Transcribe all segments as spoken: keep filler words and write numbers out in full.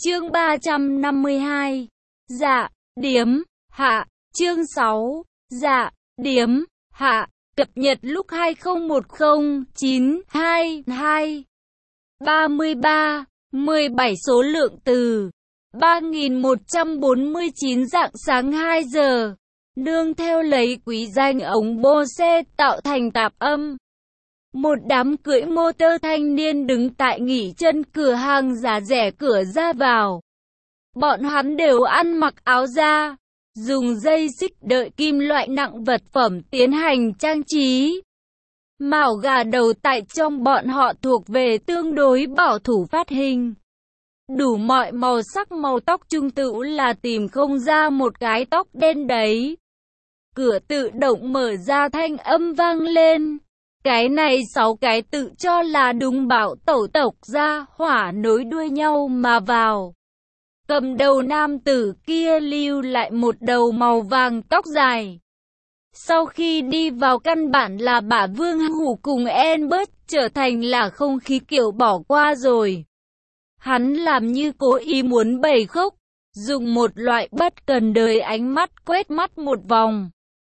Chương ba trăm năm mươi hai. Dạ, điếm, hạ, chương sáu. Dạ, điếm, hạ, cập nhật lúc hai không một không chín hai hai. ba mươi ba, mười bảy số lượng từ. ba nghìn một trăm bốn mươi chín rạng sáng hai giờ. Nương theo lấy quý danh ống Bose tạo thành tạp âm. Một đám cưỡi mô tô thanh niên đứng tại nghỉ chân cửa hàng giá rẻ cửa ra vào. Bọn hắn đều ăn mặc áo da, dùng dây xích đợi kim loại nặng vật phẩm tiến hành trang trí. Mạo gà đầu tại trong bọn họ thuộc về tương đối bảo thủ phát hình. Đủ mọi màu sắc màu tóc trung tự là tìm không ra một cái tóc đen đấy. Cửa tự động mở ra thanh âm vang lên. Cái này sáu cái tự cho là đúng bảo tẩu tộc ra hỏa nối đuôi nhau mà vào. Cầm đầu nam tử kia lưu lại một đầu màu vàng tóc dài. Sau khi đi vào căn bản là bả Vương Hủ cùng Albert trở thành là không khí kiểu bỏ qua rồi. Hắn làm như cố ý muốn bày khốc, dùng một loại bất cần đời ánh mắt quét mắt một vòng.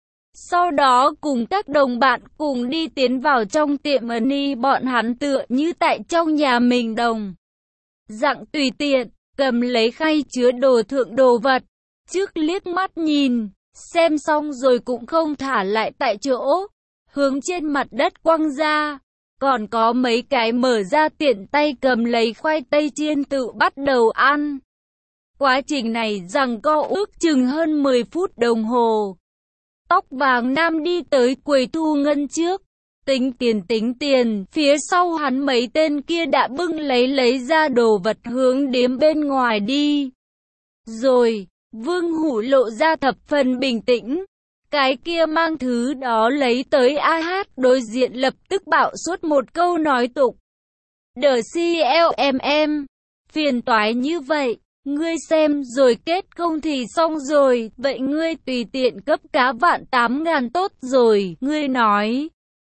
Sau đó cùng các đồng bạn cùng đi tiến vào trong tiệm ni bọn hắn tựa như tại trong nhà mình đồng. Dạng tùy tiện, cầm lấy khay chứa đồ thượng đồ vật, trước liếc mắt nhìn, xem xong rồi cũng không thả lại tại chỗ, hướng trên mặt đất quăng ra. Còn có mấy cái mở ra tiện tay cầm lấy khoai tây chiên tự bắt đầu ăn. Quá trình này giằng co ước chừng hơn mười phút đồng hồ. Tóc vàng nam đi tới quầy thu ngân trước, tính tiền tính tiền, phía sau hắn mấy tên kia đã bưng lấy lấy ra đồ vật hướng điếm bên ngoài đi. Rồi, Vương Hủ lộ ra thập phần bình tĩnh, cái kia mang thứ đó lấy tới a hát đối diện lập tức bạo suốt một câu nói tục. The xê lờ em em, phiền toái như vậy. Ngươi xem rồi kết không thì xong rồi, vậy ngươi tùy tiện cấp cá vạn tám ngàn tốt rồi, ngươi nói.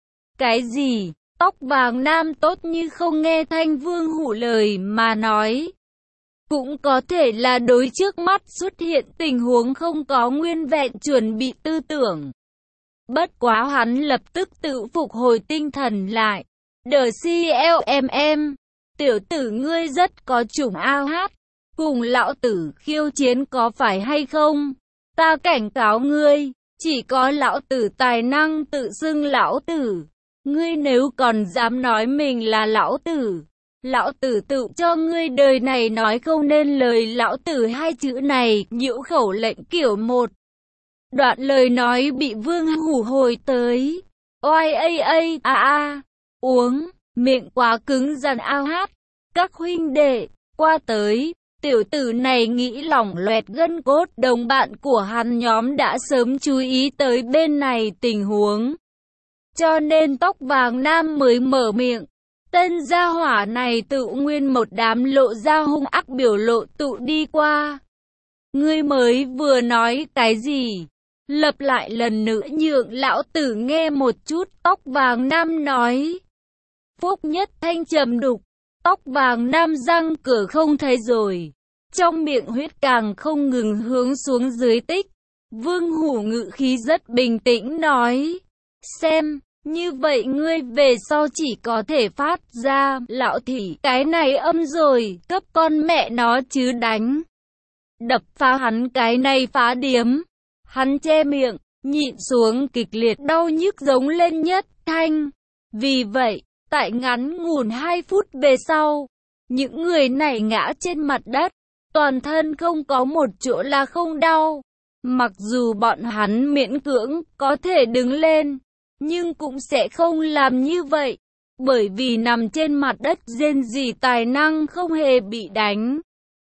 Cái gì? Tóc vàng nam tốt như không nghe thanh Vương Hủ lời mà nói. Cũng có thể là đối trước mắt xuất hiện tình huống không có nguyên vẹn chuẩn bị tư tưởng. Bất quá hắn lập tức tự phục hồi tinh thần lại. The xê lờ em em, tiểu tử ngươi rất có chủng a hát. Cùng lão tử khiêu chiến có phải hay không? Ta cảnh cáo ngươi, chỉ có lão tử tài năng tự xưng lão tử. Ngươi nếu còn dám nói mình là lão tử, lão tử tự cho ngươi đời này nói không nên lời lão tử hai chữ này, nhiễu khẩu lệnh kiểu một. Đoạn lời nói bị Vương Hủ hồi tới. Oai a a a a, uống, miệng quá cứng rắn a hát. Các huynh đệ, qua tới. Tiểu tử này nghĩ lỏng loẹt gân cốt, đồng bạn của hắn nhóm đã sớm chú ý tới bên này tình huống. Cho nên tóc vàng nam mới mở miệng. Tên gia hỏa này tự nguyên một đám lộ ra hung ác biểu lộ tụ đi qua. Ngươi mới vừa nói cái gì? Lặp lại lần nữa nhượng lão tử nghe một chút, tóc vàng nam nói. Phúc nhất thanh trầm đục. Tóc vàng nam răng cửa không thấy rồi. Trong miệng huyết càng không ngừng hướng xuống dưới tích. Vương Hủ ngự khí rất bình tĩnh nói. Xem, như vậy ngươi về sau chỉ có thể phát ra, lão thỉ, cái này âm rồi, cấp con mẹ nó chứ đánh. Đập phá hắn cái này phá điếm. Hắn che miệng, nhịn xuống kịch liệt đau nhức giống lên nhất thanh. Vì vậy, tại ngắn ngủn hai phút về sau, những người này ngã trên mặt đất, toàn thân không có một chỗ là không đau. Mặc dù bọn hắn miễn cưỡng có thể đứng lên, nhưng cũng sẽ không làm như vậy, bởi vì nằm trên mặt đất rên rỉ tài năng không hề bị đánh.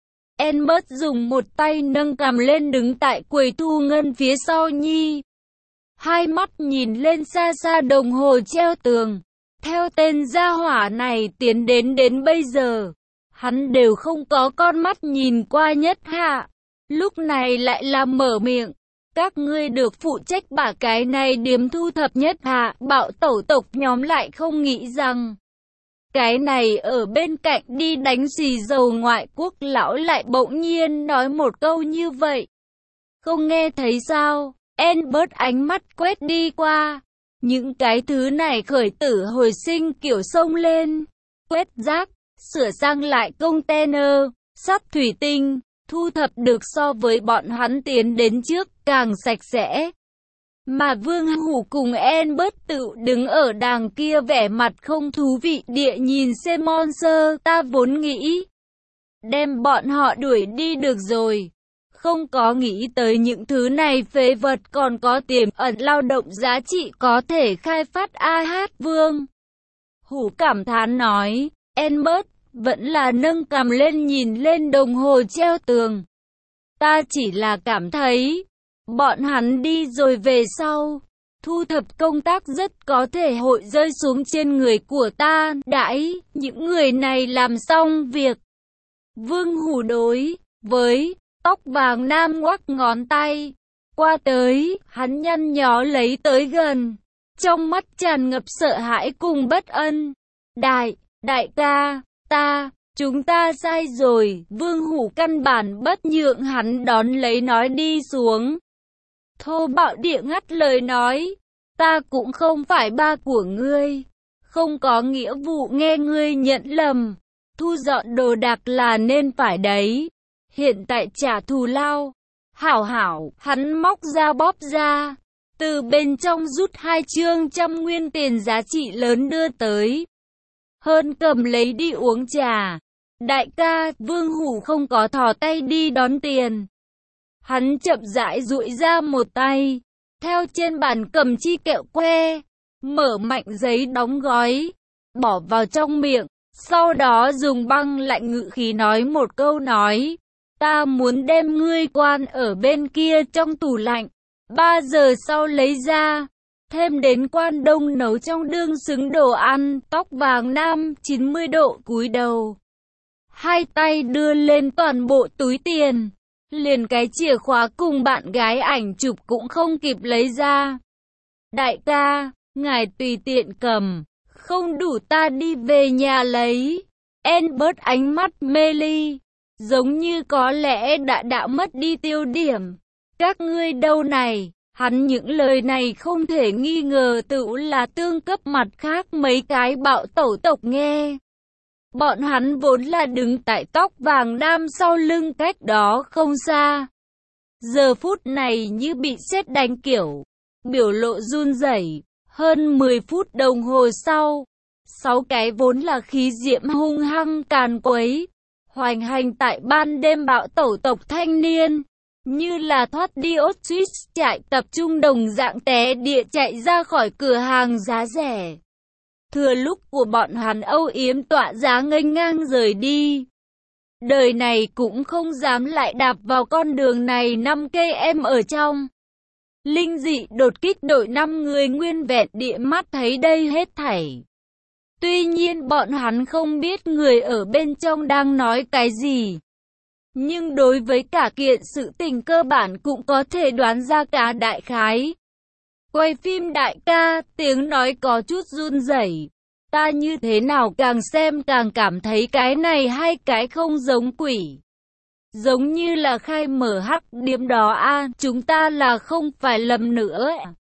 Albert dùng một tay nâng cằm lên đứng tại quầy thu ngân phía sau Nhi. Hai mắt nhìn lên xa xa đồng hồ treo tường. Theo tên gia hỏa này tiến đến đến bây giờ, hắn đều không có con mắt nhìn qua nhất hạ. Lúc này lại là mở miệng. Các ngươi được phụ trách bả cái này điếm thu thập nhất hạ. Bạo tẩu tộc nhóm lại không nghĩ rằng Cái này ở bên cạnh đi đánh xì dầu ngoại quốc lão lại bỗng nhiên nói một câu như vậy. Không nghe thấy sao? Albert ánh mắt quét đi qua. Những cái thứ này khởi tử hồi sinh kiểu xông lên. Quét rác, sửa sang lại container, sắt thủy tinh, thu thập được so với bọn hắn tiến đến trước càng sạch sẽ. Mà Vương Hủ cùng Albert tự đứng ở đàng kia vẻ mặt không thú vị địa nhìn xem monster. Ta vốn nghĩ đem bọn họ đuổi đi được rồi. Không có nghĩ tới những thứ này phế vật còn có tiềm ẩn lao động giá trị có thể khai phát. A hát Vương Hủ cảm thán nói. Albert vẫn là nâng cằm lên nhìn lên đồng hồ treo tường. Ta chỉ là cảm thấy bọn hắn đi rồi về sau, thu thập công tác rất có thể hội rơi xuống trên người của ta. Đãi những người này làm xong việc, Vương Hủ đối với tóc vàng nam ngoắc ngón tay qua tới, hắn nhăn nhó lấy tới gần, trong mắt tràn ngập sợ hãi cùng bất ân. Đại, đại ca, ta, chúng ta sai rồi. Vương Hủ căn bản bất nhượng hắn đón lấy nói đi xuống. Thô bạo địa ngắt lời nói, ta cũng không phải ba của ngươi, không có nghĩa vụ nghe ngươi nhận lầm, thu dọn đồ đạc là nên phải đấy, hiện tại trả thù lao. Hảo hảo, hắn móc ra bóp ra, từ bên trong rút hai chương trăm nguyên tiền giá trị lớn đưa tới. Hơn cầm lấy đi uống trà. Đại ca, Vương Hủ không có thò tay đi đón tiền. Hắn chậm rãi duỗi ra một tay, theo trên bàn cầm chi kẹo que, mở mạnh giấy đóng gói, bỏ vào trong miệng, sau đó dùng băng lạnh ngữ khí nói một câu nói, ta muốn đem ngươi quan ở bên kia trong tủ lạnh, ba giờ sau lấy ra, thêm đến quan đông nấu trong đương xứng đồ ăn. Tóc vàng nam chín mươi độ cúi đầu, hai tay đưa lên toàn bộ túi tiền. Liền cái chìa khóa cùng bạn gái ảnh chụp cũng không kịp lấy ra. Đại ca, ngài tùy tiện cầm, không đủ ta đi về nhà lấy. Albert ánh mắt mê ly, giống như có lẽ đã đã mất đi tiêu điểm. Các ngươi đâu này? Hắn những lời này không thể nghi ngờ tự là tương cấp mặt khác mấy cái bạo tẩu tộc nghe. Bọn hắn vốn là đứng tại tóc vàng nam sau lưng cách đó không xa. Giờ phút này như bị sét đánh kiểu, biểu lộ run rẩy. Hơn mười phút đồng hồ sau, sáu cái vốn là khí diễm hung hăng càn quấy, hoành hành tại ban đêm bạo tẩu tộc thanh niên, như là thoát đi Auschwitz chạy tập trung đồng dạng té địa chạy ra khỏi cửa hàng giá rẻ. Thừa lúc của bọn hắn âu yếm tọa giá nghênh ngang rời đi. Đời này cũng không dám lại đạp vào con đường này. Năm cây em ở trong linh dị đột kích đội năm người nguyên vẹn địa mắt thấy đây hết thảy. Tuy nhiên bọn hắn không biết người ở bên trong đang nói cái gì. Nhưng đối với cả kiện sự tình cơ bản cũng có thể đoán ra cả đại khái. Quay phim đại ca, tiếng nói có chút run rẩy. Ta như thế nào càng xem càng cảm thấy cái này hai cái không giống quỷ. Giống như là khai mở hắc điếm đó a à, chúng ta là không phải lầm nữa.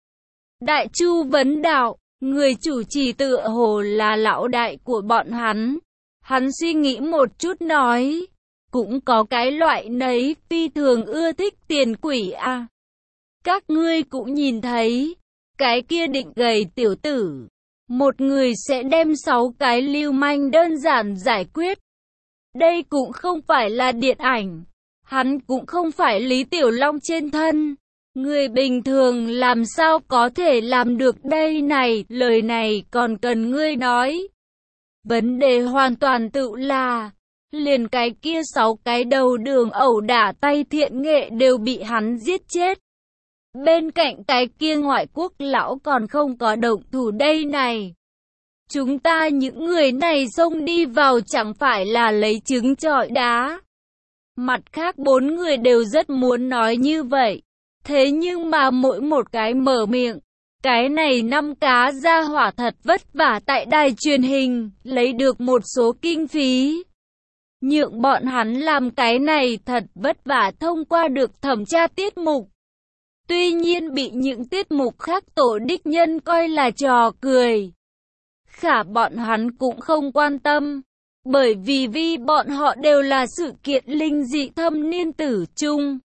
Đại Chu vấn đạo, người chủ trì tựa hồ là lão đại của bọn hắn. Hắn suy nghĩ một chút nói, cũng có cái loại nấy phi thường ưa thích tiền quỷ a à. Các ngươi cũng nhìn thấy, cái kia định gầy tiểu tử, một người sẽ đem sáu cái lưu manh đơn giản giải quyết. Đây cũng không phải là điện ảnh, hắn cũng không phải Lý Tiểu Long trên thân. Người bình thường làm sao có thể làm được đây này, lời này còn cần ngươi nói. Vấn đề hoàn toàn tự là, liền cái kia sáu cái đầu đường ẩu đả tay thiện nghệ đều bị hắn giết chết. Bên cạnh cái kia ngoại quốc lão còn không có động thủ đây này. Chúng ta những người này xông đi vào chẳng phải là lấy trứng trọi đá. Mặt khác bốn người đều rất muốn nói như vậy. Thế nhưng mà mỗi một cái mở miệng, Cái này năm cá gia hỏa thật vất vả tại đài truyền hình, lấy được một số kinh phí. Nhượng bọn hắn làm cái này thật vất vả thông qua được thẩm tra tiết mục. Tuy nhiên bị những tiết mục khác tổ đích nhân coi là trò cười. Khả bọn hắn cũng không quan tâm. Bởi vì vì bọn họ đều là sự kiện linh dị thâm niên tử chung.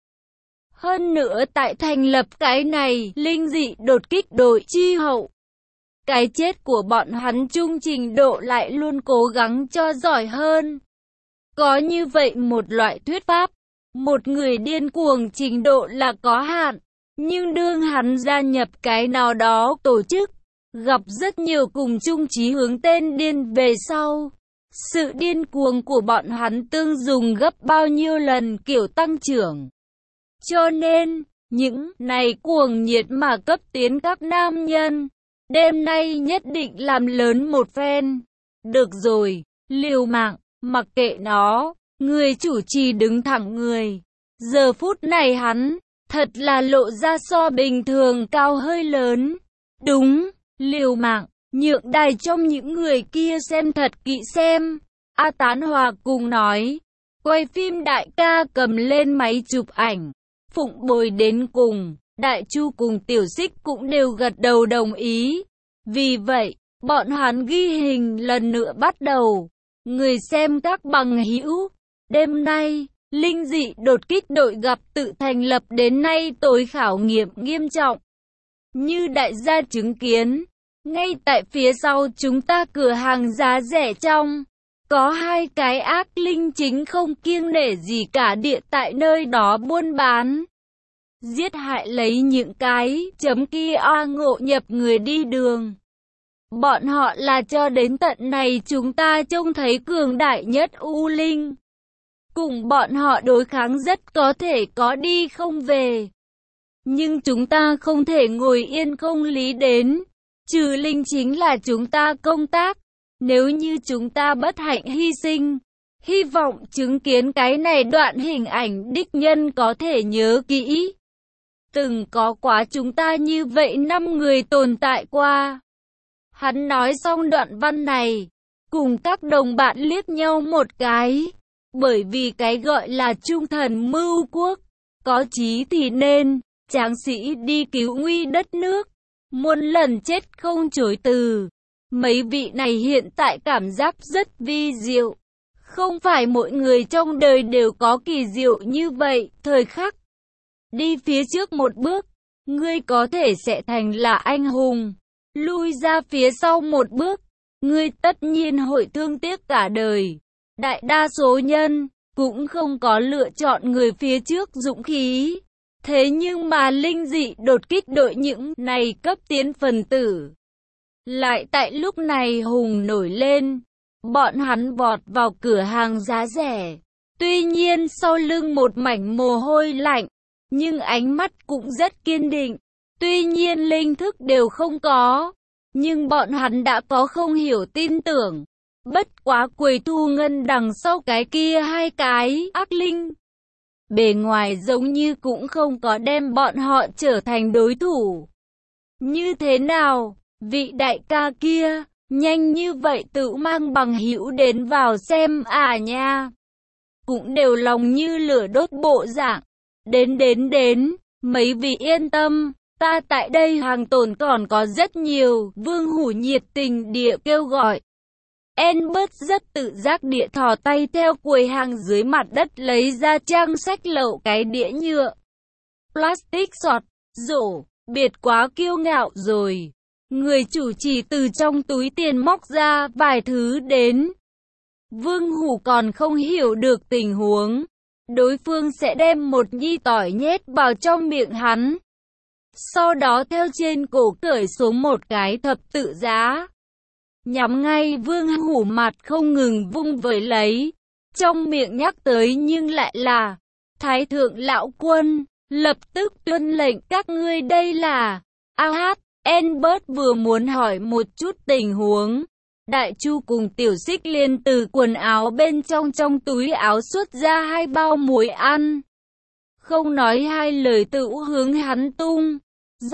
Hơn nữa tại thành lập cái này, linh dị đột kích đội chi hậu. Cái chết của bọn hắn chung trình độ lại luôn cố gắng cho giỏi hơn. Có như vậy một loại thuyết pháp, một người điên cuồng trình độ là có hạn, nhưng đương hắn gia nhập cái nào đó tổ chức, gặp rất nhiều cùng chung chí hướng tên điên về sau. Sự điên cuồng của bọn hắn tương dùng gấp bao nhiêu lần kiểu tăng trưởng. Cho nên, những này cuồng nhiệt mà cấp tiến các nam nhân, đêm nay nhất định làm lớn một phen. Được rồi, liều mạng, mặc kệ nó, người chủ trì đứng thẳng người. Giờ phút này hắn, thật là lộ ra so bình thường cao hơi lớn. Đúng, liều mạng, nhượng đài trong những người kia xem thật kỹ xem. A Tán Hòa cùng nói, quay phim đại ca cầm lên máy chụp ảnh. Phụng Bồi đến cùng, Đại Chu cùng Tiểu Xích cũng đều gật đầu đồng ý. Vì vậy, bọn hắn ghi hình lần nữa bắt đầu. Người xem các bằng hữu, đêm nay, linh dị đột kích đội gặp tự thành lập đến nay tối khảo nghiệm nghiêm trọng. Như đại gia chứng kiến, ngay tại phía sau chúng ta cửa hàng giá rẻ trong, có hai cái ác linh chính không kiêng nể gì cả địa tại nơi đó buôn bán. Giết hại lấy những cái chấm kia oa ngộ nhập người đi đường. Bọn họ là cho đến tận này chúng ta trông thấy cường đại nhất U Linh. Cùng bọn họ đối kháng rất có thể có đi không về. Nhưng chúng ta không thể ngồi yên không lý đến. Trừ linh chính là chúng ta công tác. Nếu như chúng ta bất hạnh hy sinh, hy vọng chứng kiến cái này đoạn hình ảnh đích nhân có thể nhớ kỹ. Từng có quá chúng ta như vậy năm người tồn tại qua. Hắn nói xong đoạn văn này, cùng các đồng bạn liếc nhau một cái. Bởi vì cái gọi là trung thần mưu quốc, có chí thì nên, tráng sĩ đi cứu nguy đất nước, muôn lần chết không chối từ. Mấy vị này hiện tại cảm giác rất vi diệu. Không phải mỗi người trong đời đều có kỳ diệu như vậy, thời khắc. Đi phía trước một bước, ngươi có thể sẽ thành là anh hùng. Lui ra phía sau một bước, ngươi tất nhiên hội thương tiếc cả đời. Đại đa số nhân, cũng không có lựa chọn người phía trước dũng khí. Thế nhưng mà linh dị đột kích đội những này cấp tiến phần tử. Lại tại lúc này hùng nổi lên, bọn hắn vọt vào cửa hàng giá rẻ. Tuy nhiên sau lưng một mảnh mồ hôi lạnh, nhưng ánh mắt cũng rất kiên định. Tuy nhiên linh thức đều không có, nhưng bọn hắn đã có không hiểu tin tưởng. Bất quá Quầy Thu Ngân đằng sau cái kia hai cái ác linh. Bề ngoài giống như cũng không có đem bọn họ trở thành đối thủ. Như thế nào, vị đại ca kia, nhanh như vậy tự mang bằng hữu đến vào xem à nha. Cũng đều lòng như lửa đốt bộ dạng. Đến đến đến, mấy vị yên tâm, ta tại đây hàng tồn còn có rất nhiều. Vương Hủ nhiệt tình địa kêu gọi. Albert rất tự giác địa thò tay theo quầy hàng dưới mặt đất lấy ra trang sách lậu cái đĩa nhựa. Plastic sọt, rổ, biệt quá kiêu ngạo rồi. Người chủ trì từ trong túi tiền móc ra vài thứ đến. Vương Hủ còn không hiểu được tình huống. Đối phương sẽ đem một nhi tỏi nhét vào trong miệng hắn. Sau đó theo trên cổ cởi xuống một cái thập tự giá. Nhắm ngay Vương Hủ mặt không ngừng vung vẩy lấy. Trong miệng nhắc tới nhưng lại là Thái thượng lão quân, lập tức tuân lệnh các ngươi đây là. A hát, Albert vừa muốn hỏi một chút tình huống. Đại Chu cùng Tiểu Xích liền từ quần áo bên trong trong túi áo xuất ra hai bao muối ăn. Không nói hai lời tự hướng hắn tung. Rắc,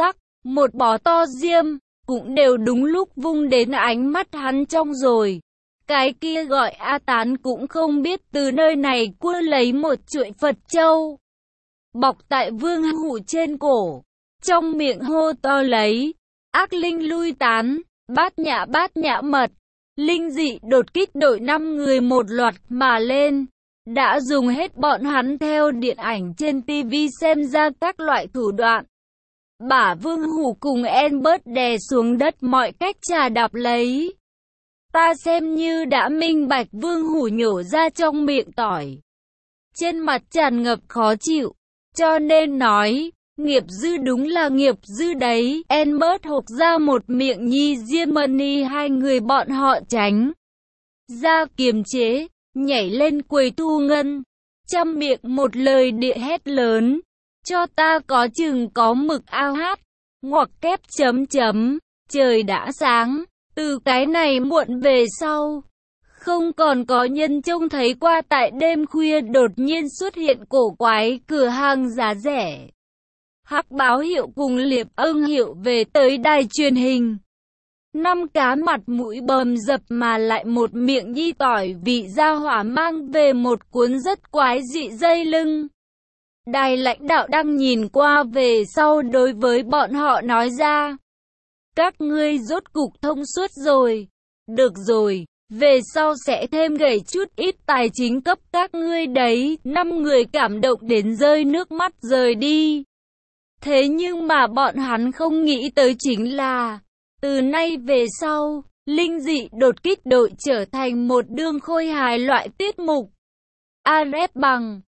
một bó to diêm, cũng đều đúng lúc vung đến ánh mắt hắn trong rồi. Cái kia gọi A Tán cũng không biết từ nơi này cua lấy một chuỗi Phật châu, bọc tại Vương Hủ trên cổ, trong miệng hô to lấy, ác linh lui tán, bát nhã bát nhã mật. Linh dị đột kích đội năm người một loạt mà lên, đã dùng hết bọn hắn theo điện ảnh trên ti vi xem ra các loại thủ đoạn. Bả Vương Hủ cùng Albert đè xuống đất mọi cách trà đạp lấy. Ta xem như đã minh bạch. Vương Hủ nhổ ra trong miệng tỏi, trên mặt tràn ngập khó chịu, cho nên nói, nghiệp dư đúng là nghiệp dư đấy. Albert hộc ra một miệng nhi Diemani, hai người bọn họ tránh ra kiềm chế, nhảy lên quầy thu ngân, trăm miệng một lời địa hét lớn, cho ta có chừng có mực ao hát, ngoặc kép chấm chấm, trời đã sáng, từ cái này muộn về sau, không còn có nhân trông thấy qua tại đêm khuya đột nhiên xuất hiện cổ quái cửa hàng giá rẻ. Hắc báo hiệu cùng Liệp Ưng hiệu về tới đài truyền hình. Năm cá mặt mũi bầm dập mà lại một miệng nhi tỏi vị gia hỏa mang về một cuốn rất quái dị dây lưng. Đài lãnh đạo đang nhìn qua về sau đối với bọn họ nói ra. Các ngươi rốt cục thông suốt rồi. Được rồi, về sau sẽ thêm gầy chút ít tài chính cấp các ngươi đấy. Năm người cảm động đến rơi nước mắt rời đi. Thế nhưng mà bọn hắn không nghĩ tới chính là, từ nay về sau, linh dị đột kích đội trở thành một đương khôi hài loại tiết mục. A Rep bằng